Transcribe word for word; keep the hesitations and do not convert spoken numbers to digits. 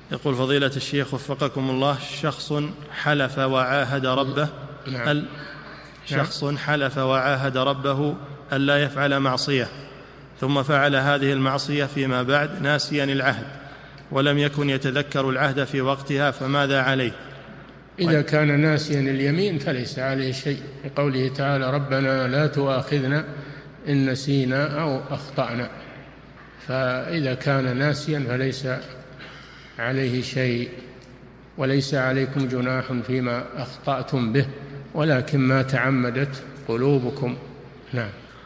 يقول فضيلة الشيخ وفقكم الله، شخص حلف وعاهد ربه نعم. ال... شخص حلف وعاهد ربه ألا يفعل معصية، ثم فعل هذه المعصية فيما بعد ناسيا العهد ولم يكن يتذكر العهد في وقتها، فماذا عليه؟ إذا كان ناسيا اليمين فليس عليه شيء، لقوله تعالى ربنا لا تؤاخذنا إن نسينا أو أخطأنا. فإذا كان ناسيا فليس عليه شيء، وليس عليكم جناح فيما أخطأتم به ولكن ما تعمدت قلوبكم. نعم.